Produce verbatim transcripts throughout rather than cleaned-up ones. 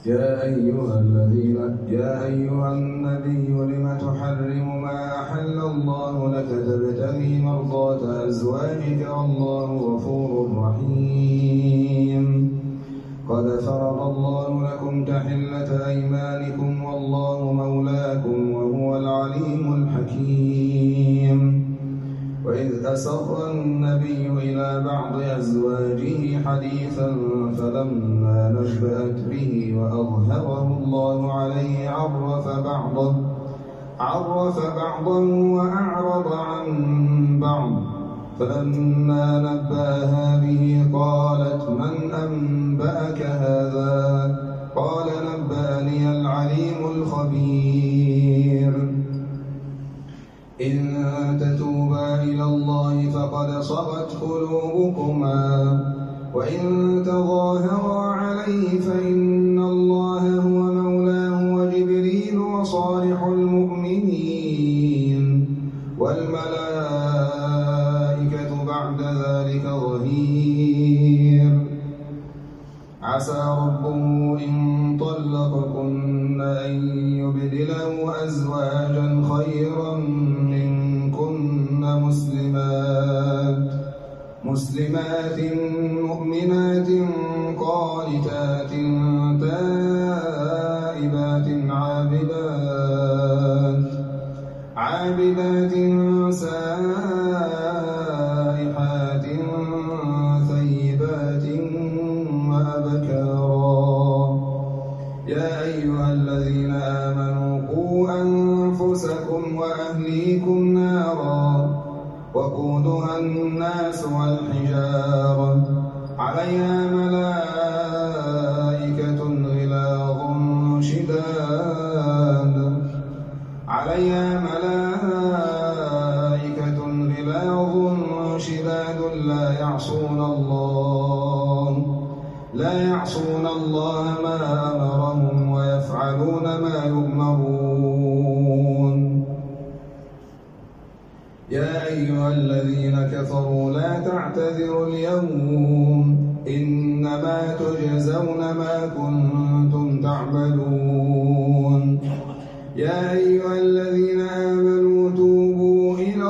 يا أيها الذين يا أيها النبي لم تحرم ما أحل الله لك تبتغي مرضات أزواجك والله غفور رحيم قد فرض الله لكم تحلة أيمانكم والله مولاكم وهو العليم الحكيم وإذ أسر النبي إلى بعض أزواجه حديثا فلما نبأت به وأظهره الله عليه عرف بعضه عرف بعضا وأعرض عن بعض فلما نبأها به قالت من أنبأك هذا قال نبأني العليم الخبير إن تتوبا إلى الله فقد صغت قلوبكما وإن تظاهرا عليه فإن الله هو مولاه وجبريل وصالح المؤمنين والملائكة بعد ذلك ظهير عسى ربه إن طلقكن أن يبدله أزواجا خيرا منكن مسلمات مسلمات مؤمنات قانتات تائبات عابدات عابدات سائحات ثيبات وأبكارا يا أيها الذين آمنوا قوا أنفسكم وأهليكم نارا وقودها الناس والحجارة عليها ملائكة غلاظ شداد عليها ملائكة غلاظ شداد لا يعصون الله لا يعصون الله ما أمرهم ويفعلون ما يؤمرون يا أيها الذين كفروا لا تعتذروا اليوم إنما تجزون ما كنتم تعملون يا أيها الذين آمنوا توبوا إلى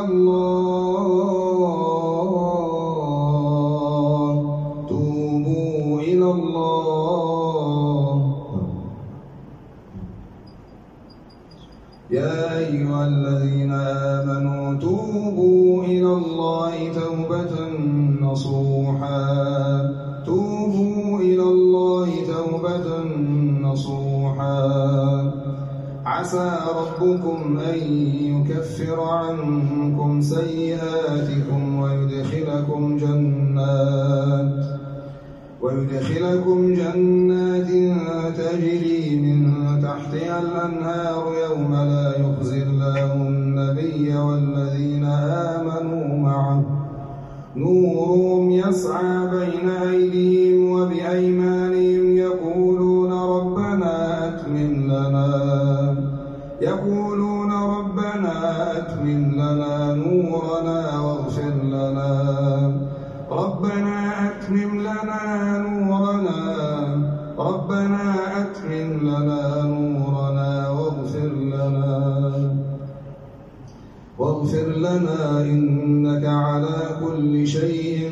الله توبوا إلى الله يا أيها الذين آمنوا توبوا إلى الله توبة نصوحا توبوا إلى الله توبة نصوحا عسى ربكم أن يكفر عنكم سيئاتكم ويدخلكم جنات ويدخلكم جنات تجري من تحتها الأنهار يوم لا يخزي الله النبي والذين آمنوا معه نورهم يسعى بين أيديهم وبأيمانهم يقولون ربنا أتمم لنا يقولون ربنا أتمم لنا نورنا واغفر لنا ربنا أتمم لنا نورنا ربنا أتمم لنا نورنا واغفر لنا واغفر لنا إنك على كل شيء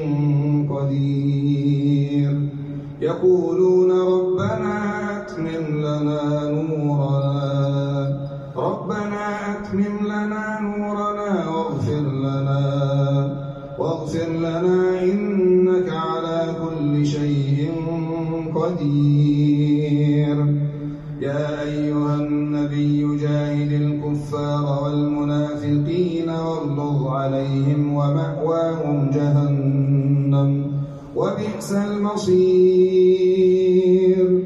قدير يقولون ربنا أتمم لنا نورنا ربنا أتمم لنا نورنا واغفر لنا واغفر لنا إنك على كل شيء قدير يا أيها النبي جاهد الكفار والمنافقين واغلظ عليهم ومأواهم جهنم وبئس المصير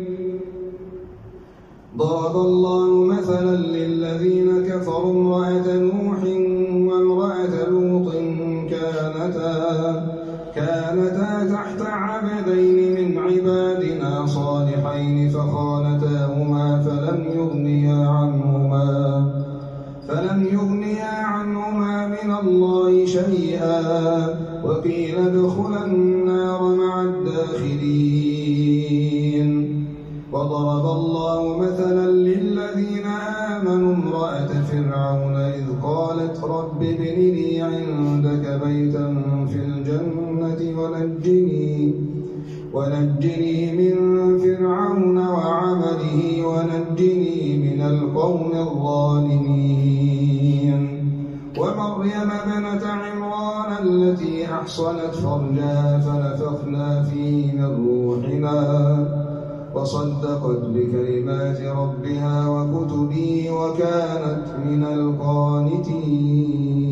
ضرب الله مثلا للذين كفروا امرأة نوح وامرأة لوط كانتا كانتا تحت عبدين من عبادنا صالحين فخانتاهما فلم يغنيا عنهما فلم يغنيا عنهما من الله شيئا وقيل ادخلا النار مع الداخلين وضرب الله مثلا للذين آمنوا امرأة فرعون إذ قالت رب ابن لي عندك بيتا في الجنة ونجني, ونجني من فرعون وعمله ونجني من القوم الظالمين. ومريم ابنة عمران التي أحصنت فرجها فنفخنا فيه من روحنا وصدقت بكلمات ربها وكتبه وكانت من القانتين.